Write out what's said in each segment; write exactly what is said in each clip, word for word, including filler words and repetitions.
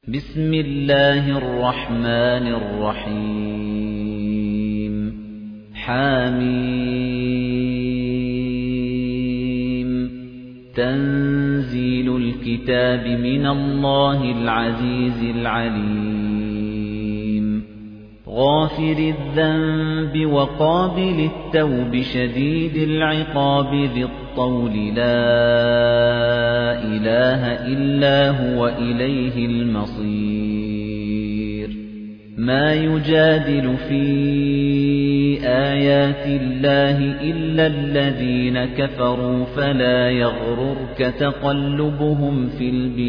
بسم الله الرحمن الرحيم حميم تنزيل الكتاب من الله العزيز العليم غافر الذنب وقابل التوب شديد العقاب ذي الطول لا إله إلا هو إليه المصير ما يجادل في آيات الله إلا الذين كفروا فلا يغررك تقلبهم في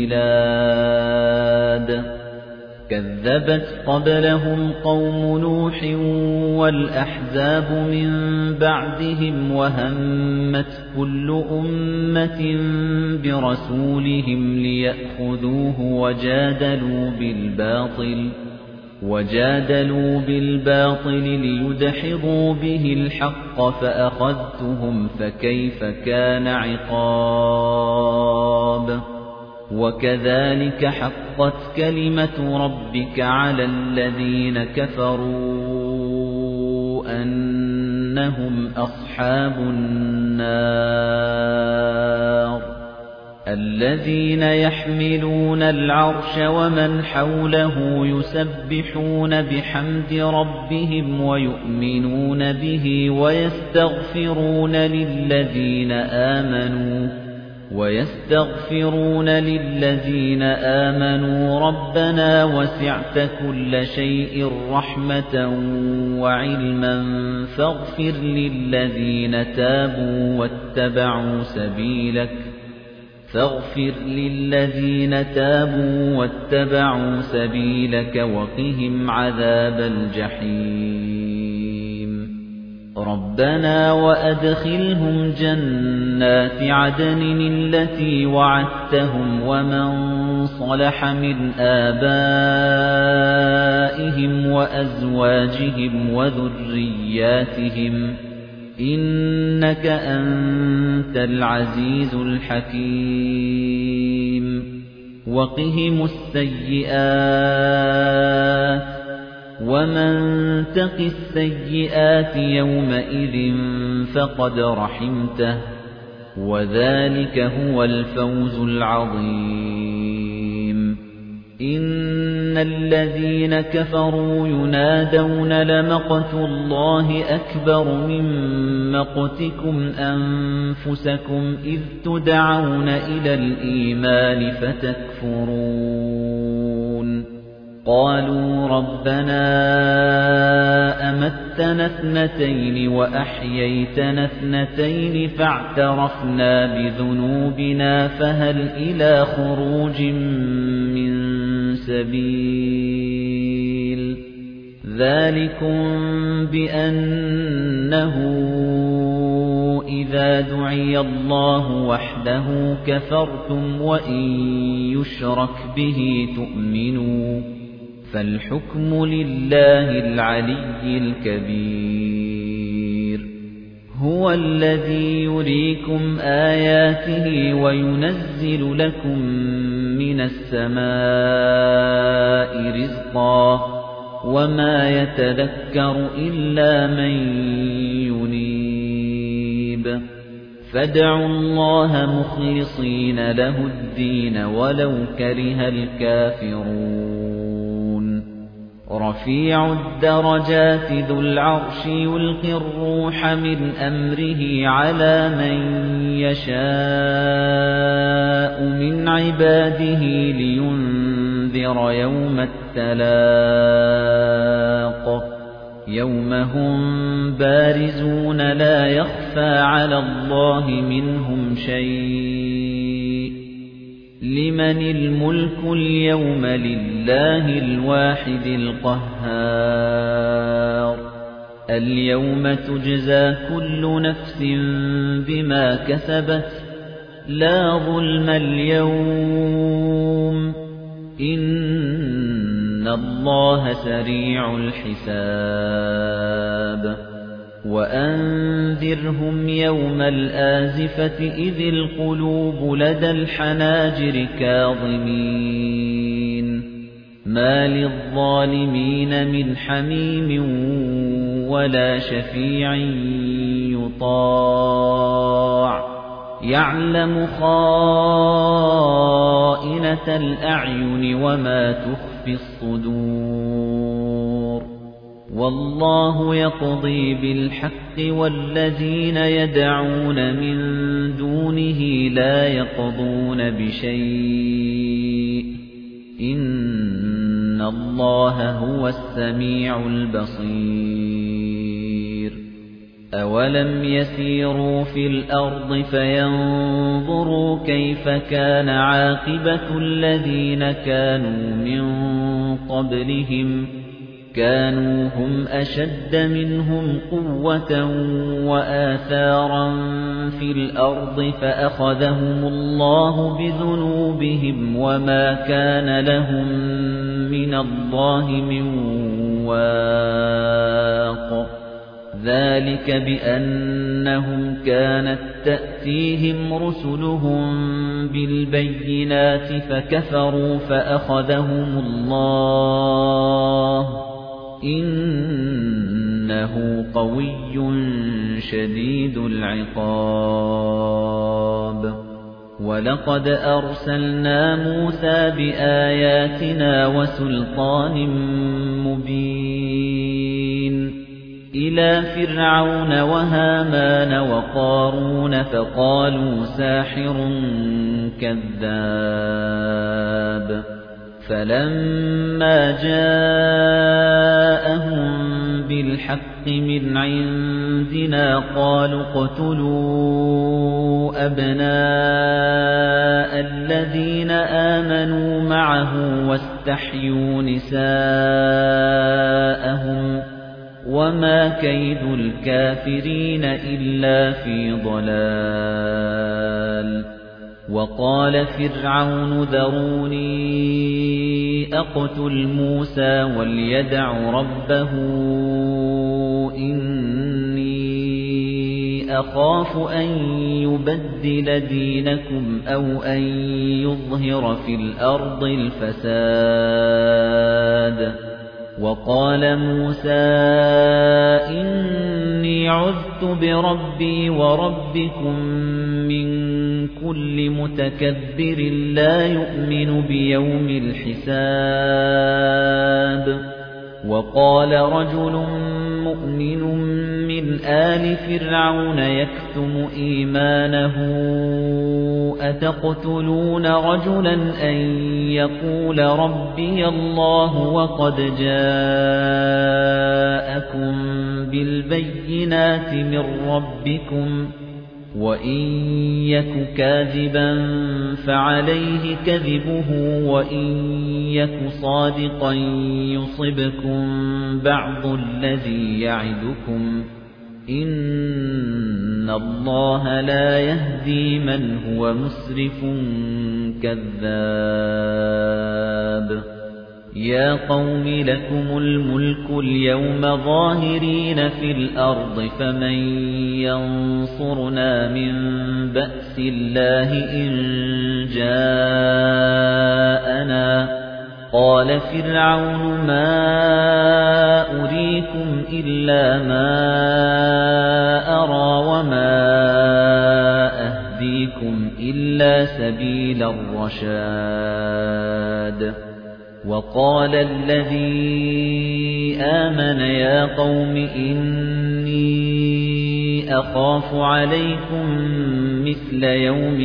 البلاد كذبت قبلهم قوم نوح والأحزاب من بعدهم وهمت كل أمة برسولهم ليأخذوه وجادلوا بالباطل وجادلوا بالباطل ليدحضوا به الحق فأخذتهم فكيف كان عقاب وكذلك حقت كلمة ربك على الذين كفروا أنهم أصحاب النار الذين يحملون العرش ومن حوله يسبحون بحمد ربهم ويؤمنون به ويستغفرون للذين آمنوا وَيَسْتَغْفِرُونَ لِلَّذِينَ آمَنُوا رَبَّنَا وَسِعْتَ كُلَّ شَيْءٍ رَحْمَةً وَعِلْمًا فَاغْفِرْ لِلَّذِينَ تَابُوا وَاتَّبَعُوا سَبِيلَكَ فَاغْفِرْ لِلَّذِينَ تَابُوا وَاتَّبَعُوا سَبِيلَكَ وَقِهِمْ عَذَابَ الْجَحِيمِ رَبَّنَا وَأَدْخِلْهُمْ جَنَّاتِ عَدْنٍ الَّتِي وَعَدتَّهُمْ وَمَن صَلَحَ مِنْ آبَائِهِمْ وَأَزْوَاجِهِمْ وَذُرِّيَّاتِهِمْ إِنَّكَ أَنتَ الْعَزِيزُ الْحَكِيمُ وَقِهِمُ السَّيِّئَاتِ وَمَن تَقِ السَّيِّئَاتِ يَوْمَئِذٍ فَقَدْ رَحِمْتَهُ وَذَلِكَ هُوَ الْفَوْزُ الْعَظِيمُ إِنَّ الَّذِينَ كَفَرُوا يُنَادَوْنَ لَمَقْتُ اللَّهِ أَكْبَرُ مِن مَّقْتِكُمْ أَنفُسَكُمْ إِذْ تُدْعَوْنَ إِلَى الْإِيمَانِ فَتَكْفُرُونَ قالوا ربنا أمتنا اثنتين وأحييتنا اثنتين فاعترفنا بذنوبنا فهل إلى خروج من سبيل ذلكم بأنه إذا دعي الله وحده كفرتم وإن يشرك به تؤمنوا فالحكم لله العلي الكبير هو الذي يريكم آياته وينزل لكم من السماء رزقا وما يتذكر إلا من ينيب فادعوا الله مخلصين له الدين ولو كره الكافرون رفيع الدرجات ذو العرش يلقي الروح من أمره على من يشاء من عباده لينذر يوم التلاق يوم هم بارزون لا يخفى على الله منهم شيء لمن الملك اليوم لله الواحد القهار اليوم تجزى كل نفس بما كسبت لا ظلم اليوم إن الله سريع الحساب وأنذرهم يوم الآزفة إذ القلوب لدى الحناجر كاظمين مَا لِلظَّالِمِينَ مِنْ حَمِيمٍ وَلَا شَفِيعٍ يُطَاعُ يَعْلَمُ خَائِنَةَ الْأَعْيُنِ وَمَا تُخْفِي الصُّدُورُ وَاللَّهُ يَقْضِي بِالْحَقِّ وَالَّذِينَ يَدْعُونَ مِن دُونِهِ لَا يَقْضُونَ بِشَيْءٍ إِنَّ اللَّهَ هُوَ السَّمِيعُ الْبَصِيرُ أَوَلَمْ يَسِيرُوا فِي الْأَرْضِ فَيَنظُرُوا كَيْفَ كَانَ عَاقِبَةُ الَّذِينَ كَانُوا مِن قَبْلِهِمْ كَانُوا هُمْ أَشَدَّ مِنْهُمْ قُوَّةً وَآثَارًا فِي الْأَرْضِ فَأَخَذَهُمُ اللَّهُ بِذُنُوبِهِمْ وَمَا كَانَ لَهُم مِّنَ اللَّهِ مِن وَاقٍ ذَلِكَ بِأَنَّهُمْ كَانَتْ تَأْتِيهِمْ رُسُلُهُم بِالْبَيِّنَاتِ فَكَفَرُوا فَأَخَذَهُمُ اللَّهُ إِنَّهُ قَوِيٌّ شَدِيدُ الْعِقَابِ وَلَقَدْ أَرْسَلْنَا مُوسَى بِآيَاتِنَا وَسُلْطَانٍ مُبِينٍ إِلَى فِرْعَوْنَ وَهَامَانَ وَقَارُونَ فَقَالُوا سَاحِرٌ كَذَّابٌ فَلَمَّا جَاءَهُم بِالْحَقِّ مِنْ عِندِنَا قَالُوا اقْتُلُوا أَبْنَاءَ الَّذِينَ آمَنُوا مَعَهُ وَاسْتَحْيُوا نِسَاءَهُمْ وَمَا كَيْدُ الْكَافِرِينَ إِلَّا فِي ضَلَالٍ وَقَالَ فِرْعَوْنُ ذَرُونِي أَقْتُلْ مُوسَى وَلْيَدْعُ رَبَّهُ إِنِّي أَخَافُ أَن يُبَدِّلَ دِينَكُمْ أَوْ أَن يُظْهِرَ فِي الْأَرْضِ الْفَسَادَ وَقَالَ مُوسَى إِنِّي عُذْتُ بِرَبِّي وَرَبِّكُمْ مِنْ كُلِّ مُتَكَبِّرٍ لَا يُؤْمِنُ بِيَوْمِ الْحِسَابِ وَقَالَ رَجُلٌ مُؤْمِنٌ مِنْ آلِ فِرْعَوْنَ يَكْتُمُ إِيمَانَهُ أَتَقْتُلُونَ رَجُلًا أَن يَقُولَ رَبِّيَ اللَّهُ وَقَدْ جَاءَكُم بِالْبَيِّنَاتِ مِن رَّبِّكُمْ وَإِن يَكُ كَاذِبًا فَعَلَيْهِ كَذِبُهُ وَإِن يَكُ صَادِقًا يُصِبْكُم بَعْضُ الَّذِي يَعِدُكُمْ إِنَّ اللَّهَ لَا يَهْدِي مَنْ هُوَ مُسْرِفٌ كَذَّابٌ يَا قَوْمِ لَكُمُ الْمُلْكُ الْيَوْمَ ظَاهِرِينَ فِي الْأَرْضِ فَمَن يَنصُرُنَا مِن بَأْسِ اللَّهِ إِن جَاءَنَا قَالَ فِرْعَوْنُ مَا أُرِيكُمْ إِلَّا مَا أَرَى وَمَا أَهْدِيكُمْ إِلَّا سَبِيلَ الرَّشَادِ وَقَالَ الَّذِي آمَنَ يَا قَوْمِ إِنِّي أَخَافُ عَلَيْكُمْ مِثْلَ يَوْمِ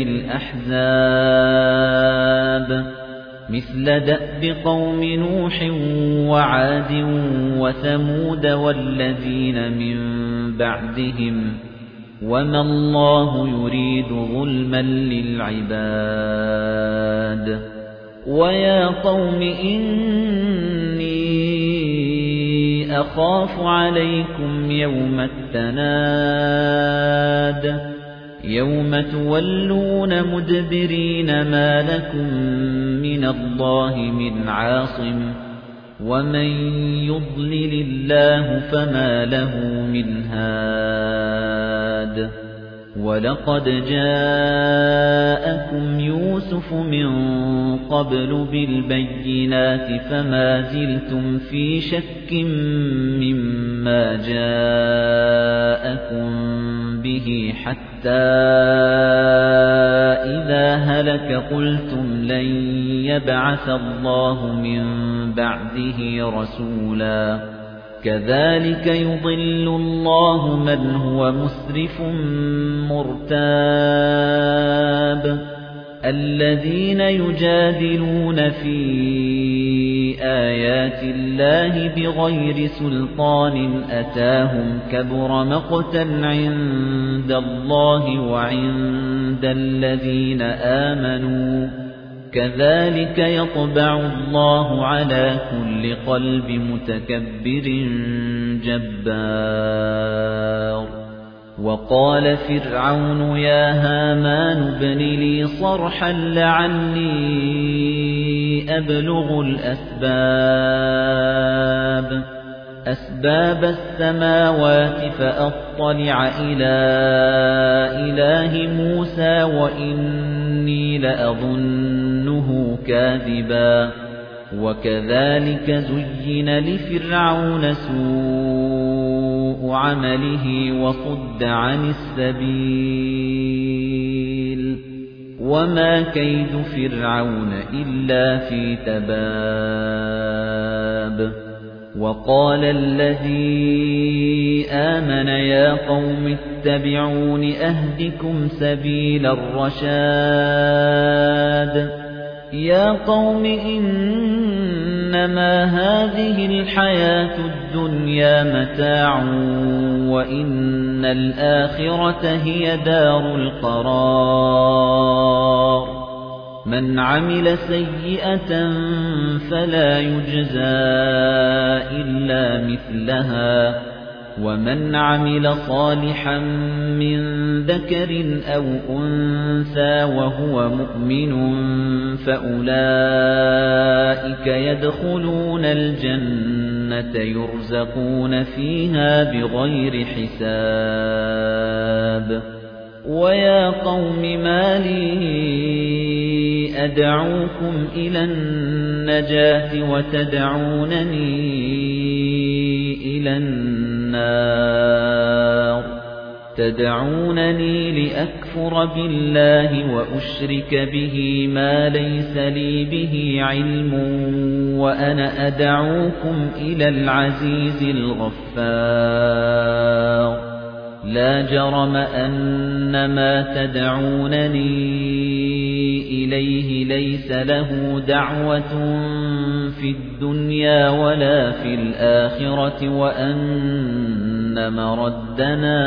الْأَحْزَابِ مِثْلَ دَأْبِ قَوْمِ نُوحٍ وَعَادٍ وَثَمُودَ وَالَّذِينَ مِن بَعْدِهِمْ وَمَا اللَّهُ يُرِيدُ ظُلْمًا لِلْعِبَادِ وَيَا قَوْمِ إِنِّي أَخَافُ عَلَيْكُمْ يَوْمَ التَّنَادِ يَوْمَ تُوَلُّونَ مُدْبِرِينَ مَا لَكُمْ مِنَ اللَّهِ مِنْ عَاصِمٍ وَمَن يُضْلِلِ اللَّهُ فَمَا لَهُ مِنْ هَادٍ وَلَقَدْ جَاءَكُمْ يُوسُفُ مِنْ قَبْلُ بِالْبَيِّنَاتِ فَمَا زِلْتُمْ فِي شَكٍّ مِّمَّا جَاءَكُمْ بِهِ حَتَّى إِذَا هَلَكَ قُلْتُمْ لَن يَبْعَثَ اللَّهُ مِن بَعْدِهِ رَسُولًا كَذَلِكَ يُضِلُّ اللَّهُ مَنْ هُوَ مُسْرِفٌ مُرْتَابٌ الَّذِينَ يُجَادِلُونَ فِي آيَاتِ اللَّهِ بِغَيْرِ سُلْطَانٍ أَتَاهُمْ كَبُرَ مَقْتًا عِندَ اللَّهِ وَعِندَ الَّذِينَ آمَنُوا كَذَلِكَ يَطْبَعُ اللَّهُ عَلَى كُلِّ قَلْبِ مُتَكَبِّرٍ جَبَّارٍ وَقَالَ فِرْعَوْنُ يَا هَامَانُ ابْنِ لِي صَرْحًا لَعَلِّي أَبْلُغُ الْأَسْبَابَ أَسْبَابَ السَّمَاوَاتِ فَأَطَّلِعَ إِلَى إِلَٰهِ مُوسَىٰ وَإِنِّي لَأَظُنُّهُ كَاذِبًا وَكَذَلِكَ زُيِّنَ لِفِرْعَوْنَ سُوءُ عَمَلِهِ وَصُدَّ عَنِ السَّبِيلِ وَمَا كَيْدُ فِرْعَوْنَ إِلَّا فِي تَبَابٍ وَقَالَ الَّذِي آمَنَ يَا قَوْمِ اتَّبِعُونِ أَهْدِكُمْ سَبِيلَ الرَّشَادِ يَا قَوْمِ إِنَّمَا هَٰذِهِ الْحَيَاةُ الدُّنْيَا مَتَاعٌ وَإِنَّ الْآخِرَةَ هِيَ دَارُ الْقَرَارِ مَنْ عَمِلَ سَيِّئَةً فَلَا يُجْزَىٰ إِلَّا مِثْلَهَا وَمَنْ عَمِلَ صَالِحًا مِّن ذَكَرٍ أَوْ أُنثَىٰ وَهُوَ مُؤْمِنٌ فَأُولَٰئِكَ يَدْخُلُونَ الْجَنَّةَ يُرْزَقُونَ فِيهَا بِغَيْرِ حِسَابٍ وَيَا قَوْمِ مَا لِي أَدْعُوكُمْ إِلَى النَّجَاةِ وَتَدْعُونَنِي إِلَى النَّارِ تَدْعُونَنِي لِأَكْفُرَ بِاللَّهِ وَأُشْرِكَ بِهِ مَا لَيْسَ لِي بِهِ عِلْمٌ وَأَنَا أَدْعُوكُمْ إِلَى الْعَزِيزِ الْغَفَّارِ لَا جَرَمَ أَنَّ مَا تَدْعُونَنِي إِلَيْهِ لَيْسَ لَهُ دَعْوَةٌ فِي الدُّنْيَا وَلَا فِي الْآخِرَةِ وَأَنَّ مَرَدَّنَا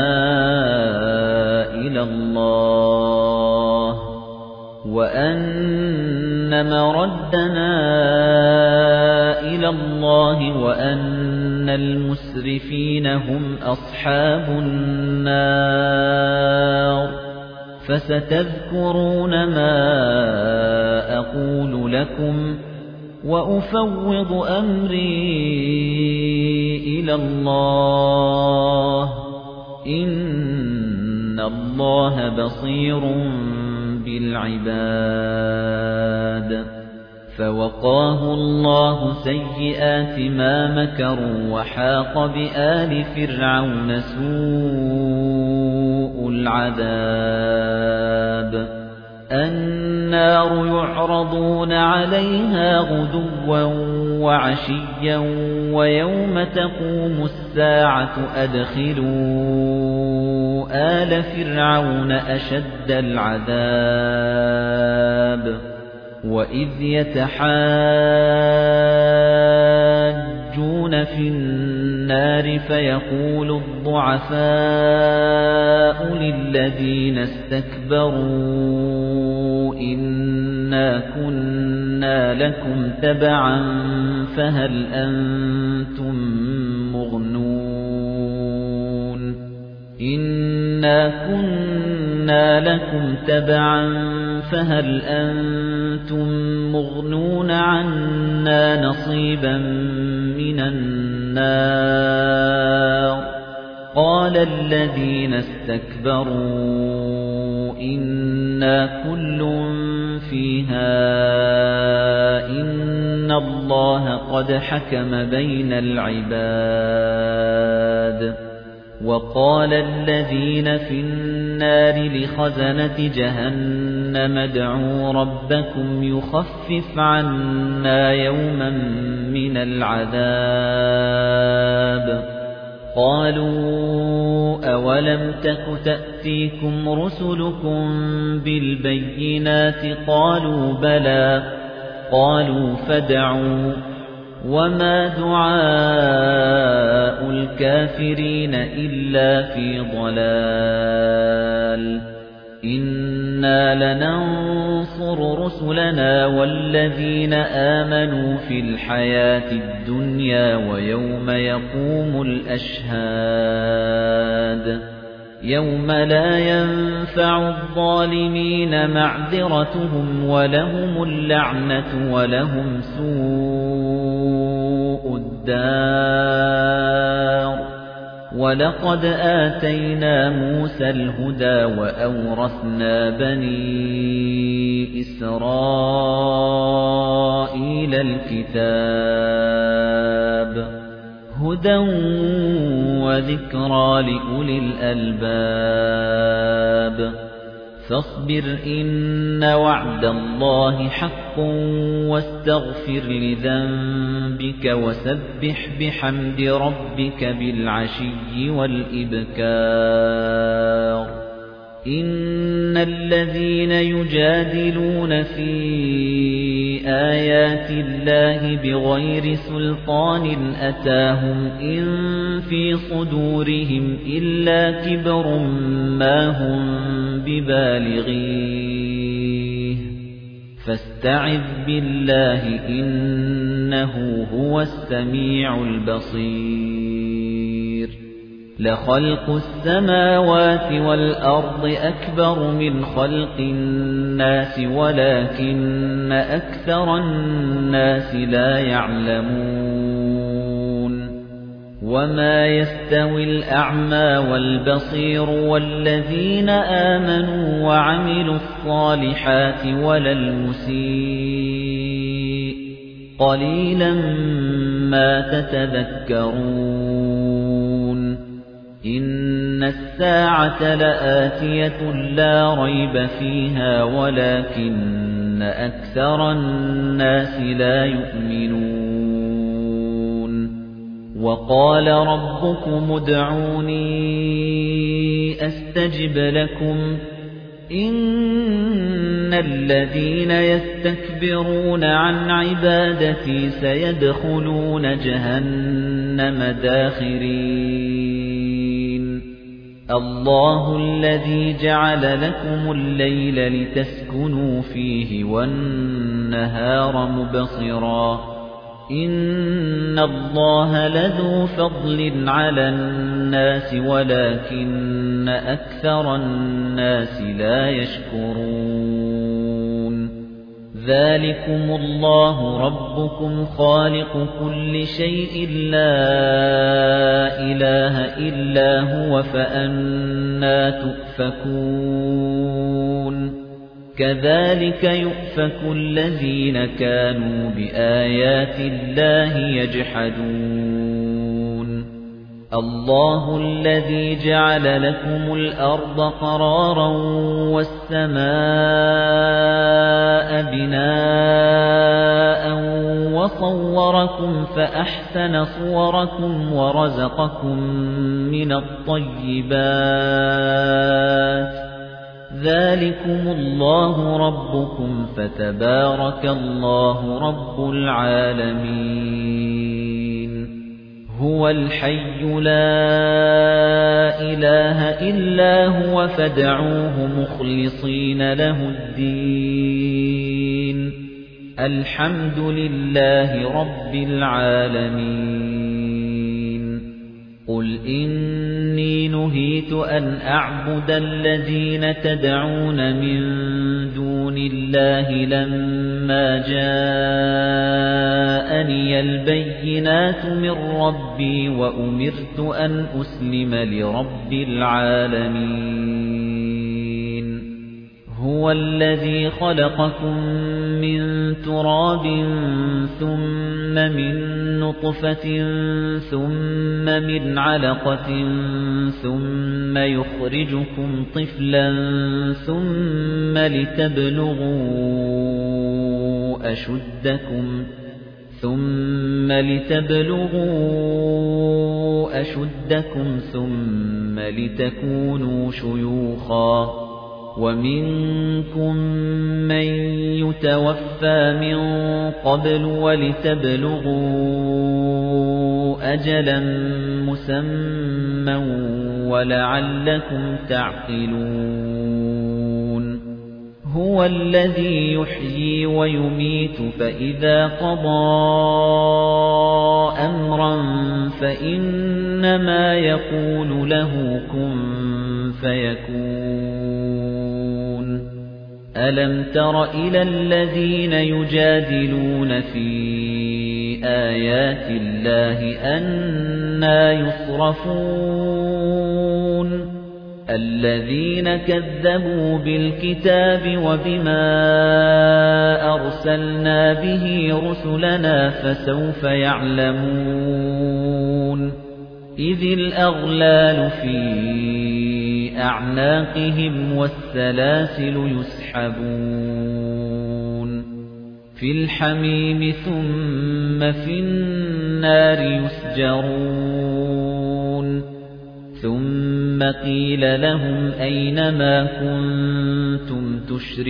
إِلَى اللَّهِ وَأَنَّ مَرَدَّنَا إِلَى اللَّهِ وَأَنَّ الْمُسْرِفِينَ هُمْ أَصْحَابُ النَّارِ فَسَتَذْكُرُونَ مَا أَقُولُ لَكُمْ وَأُفَوِّضُ أَمْرِي إِلَى اللَّهِ إِنَّ اللَّهَ بَصِيرٌ بِالْعِبَادِ فَوَقَاهُ اللَّهُ سَيِّئَاتِ مَا مَكَرُوا وَحَاقَ بِآلِ فِرْعَوْنَ سُوءُ الْعَذَابِ النَّارُ يُعْرَضُونَ عَلَيْهَا غُدُوًّا وَعَشِيًّا وَيَوْمَ تَقُومُ السَّاعَةُ أَدْخِلُوا آلَ فِرْعَوْنَ أَشَدَّ الْعَذَابِ وَإِذْ يَتَحَاجُّونَ فِي النَّارِ فَيَقُولُ الضُّعَفَاءُ لِلَّذِينَ اسْتَكْبَرُوا إِنَّا كُنَّا لَكُمْ تَبَعًا فَهَلْ أَنتُم مُّغْنُونَ إِنَّا كُنَّا لَكُمْ تَبَعًا فَهَلْ أَنتُم مُّغْنُونَ عَنَّا نَصِيبًا مِّنَ النَّارِ قال الذين استكبروا إنا كل فيها إن الله قد حكم بين العباد وقال الذين في النار لخزنة جهنم ادعوا ربكم يخفف عنا يوما من العذاب قالوا أولم تك تأتيكم رسلكم بالبينات قالوا بلى قالوا فادعوا وما دعاء الكافرين إلا في ضلال إنا لننصر رسلنا والذين آمنوا في الحياة الدنيا ويوم يقوم الأشهاد يوم لا ينفع الظالمين معذرتهم ولهم اللعنة ولهم سوء الدار وَلَقَدْ آتَيْنَا مُوسَى الْهُدَى وَأَوْرَثْنَا بَنِي إِسْرَائِيلَ الْكِتَابَ هُدًى وَذِكْرَى لِأُولِي الْأَلْبَابِ فاصبر إن وعد الله حق واستغفر لذنبك وسبح بحمد ربك بالعشي والإبكار إن الذين يجادلون في آيات الله بغير سلطان أتاهم إن في صدورهم إلا كبر ما هم ببالغيه فاستعذ بالله إنه هو السميع البصير لخلق السماوات والأرض أكبر من خلق الناس ولكن أكثر الناس لا يعلمون وما يستوي الأعمى والبصير والذين آمنوا وعملوا الصالحات ولا المسيء قليلا ما تتذكرون إن الساعة لآتية لا ريب فيها ولكن أكثر الناس لا يؤمنون وقال ربكم ادعوني أستجب لكم إن الذين يستكبرون عن عبادتي سيدخلون جهنم داخرين الله الذي جعل لكم الليل لتسكنوا فيه والنهار مبصرا إن الله لذو فضل على الناس ولكن أكثر الناس لا يشكرون ذلكم الله ربكم خالق كل شيء لا إله إلا هو فأنى تؤفكون كذلك يؤفك الذين كانوا بآيات الله يجحدون الله الذي جعل لكم الأرض قرارا والسماء بناء وصوركم فأحسن صوركم ورزقكم من الطيبات ذلكم الله ربكم فتبارك الله رب العالمين هو الحي لا إله إلا هو فادعوه مخلصين له الدين الحمد لله رب العالمين قل إني نهيت أن أعبد الذين تدعون من دون الله لما جاءني جاءني البينات من ربي وأمرت أن أسلم لرب العالمين هو الذي خلقكم من تراب ثم من نطفة ثم من علقة ثم يخرجكم طفلا ثم لتبلغوا أشدكم ثم لتبلغوا أشدكم ثم لتكونوا شيوخا ومنكم من يتوفى من قبل ولتبلغوا أجلا مسمى ولعلكم تعقلون هو الذي يحيي ويميت فإذا قضى أمرا فإنما يقول له كن فيكون ألم تر إلى الذين يجادلون في آيات الله أنى يصرفون الذين كذبوا بالكتاب وبما أرسلنا به رسلنا فسوف يعلمون إذ الأغلال في أعناقهم والسلاسل يسحبون في الحميم ثم في النار يسجرون ثم قيل لهم أين ما كنتم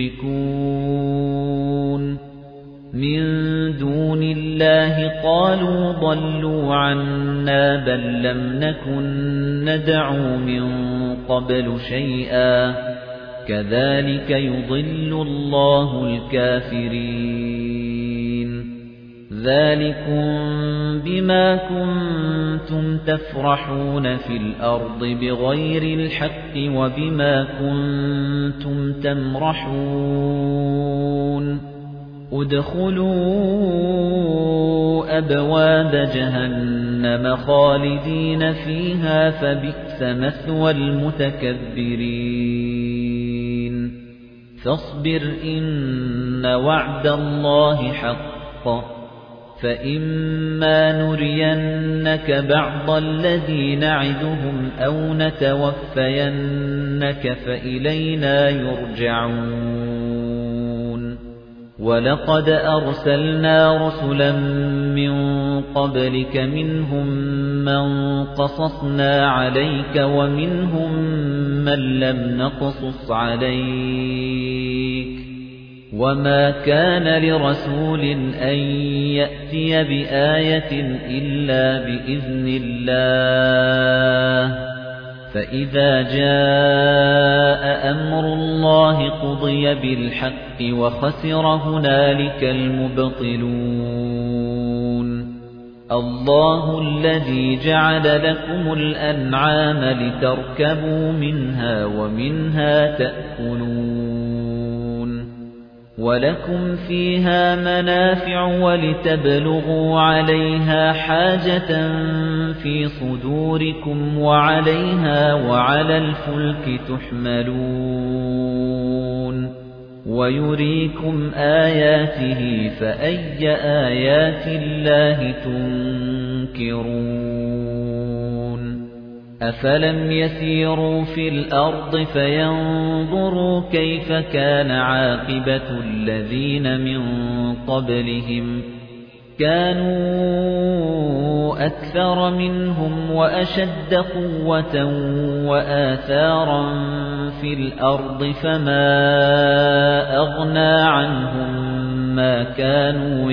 تشركون من دون الله قالوا ضلوا عنا بل لم نكن ندعو من قبل شيئا كذلك يضل الله الكافرين ذلكم بما كنتم تفرحون في الأرض بغير الحق وبما كنتم تمرحون ادخلوا أبواب جهنم خالدين فيها فبئس مثوى المتكبرين فاصبر إن وعد الله حق فإما نرينك بعض الذي نعدهم أو نتوفينك فإلينا يرجعون وَلَقَدْ أَرْسَلْنَا رُسُلًا مِنْ قَبْلِكَ مِنْهُمْ مَنْ قَصَصْنَا عَلَيْكَ وَمِنْهُمْ مَنْ لَمْ نَقْصُصْ عَلَيْكَ وَمَا كَانَ لِرَسُولٍ أَنْ يَأْتِيَ بِآيَةٍ إِلَّا بِإِذْنِ اللَّهِ فَإِذَا جَاءَ أَمْرُ اللَّهِ قُضِيَ بِالْحَقِّ وَخَسِرَ هُنَالِكَ الْمُبْطِلُونَ اللَّهُ الَّذِي جَعَلَ لَكُمُ الْأَنْعَامَ لِتَرْكَبُوا مِنْهَا وَمِنْهَا تَأْكُلُونَ وَلَكُمْ فِيهَا مَنَافِعُ وَلِتَبْلُغُوا عَلَيْهَا حَاجَةً فِي صُدُورِكُمْ وَعَلَيْهَا وَعَلَى الْفُلْكِ تُحْمَلُونَ وَيُرِيكُمْ آيَاتِهِ فَأَيَّ آيَاتِ اللَّهِ تُنكِرُونَ أَفَلَمْ يَسِيرُوا فِي الْأَرْضِ فَيَنظُرُوا كَيْفَ كَانَ عَاقِبَةُ الَّذِينَ مِنْ قَبْلِهِمْ كَانُوا أَكْثَرَ مِنْهُمْ وَأَشَدَّ قُوَّةً وَآثَارًا فِي الْأَرْضِ فَمَا أَغْنَى عَنْهُمْ مَا كَانُوا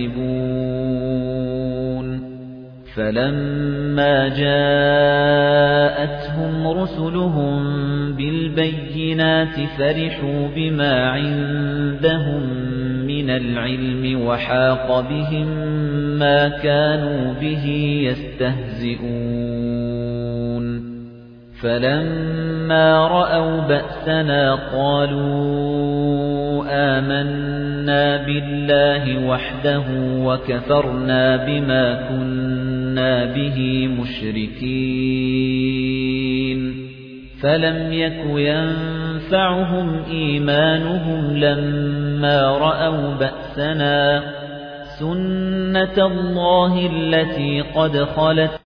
يَكْسِبُونَ فَلَمَّا جَاءَتْهُمْ رُسُلُهُم بِالْبَيِّنَاتِ فَرِحُوا بِمَا عِندَهُم مِّنَ الْعِلْمِ وَحَاقَ بِهِم مَّا كَانُوا بِهِ يَسْتَهْزِئُونَ فَلَمَّا رَأَوْا بَأْسَنَا قَالُوا آمَنَّا بِاللَّهِ وَحْدَهُ وَكَفَرْنَا بِمَا كُنَّا بِهِ مُشْرِكِينَ فَلَمْ يَكُ يَنفَعُهُمْ إِيمَانُهُمْ لَمَّا رَأَوْا بَأْسَنَا سُنَّتَ اللَّهِ الَّتِي قَدْ خَلَتْ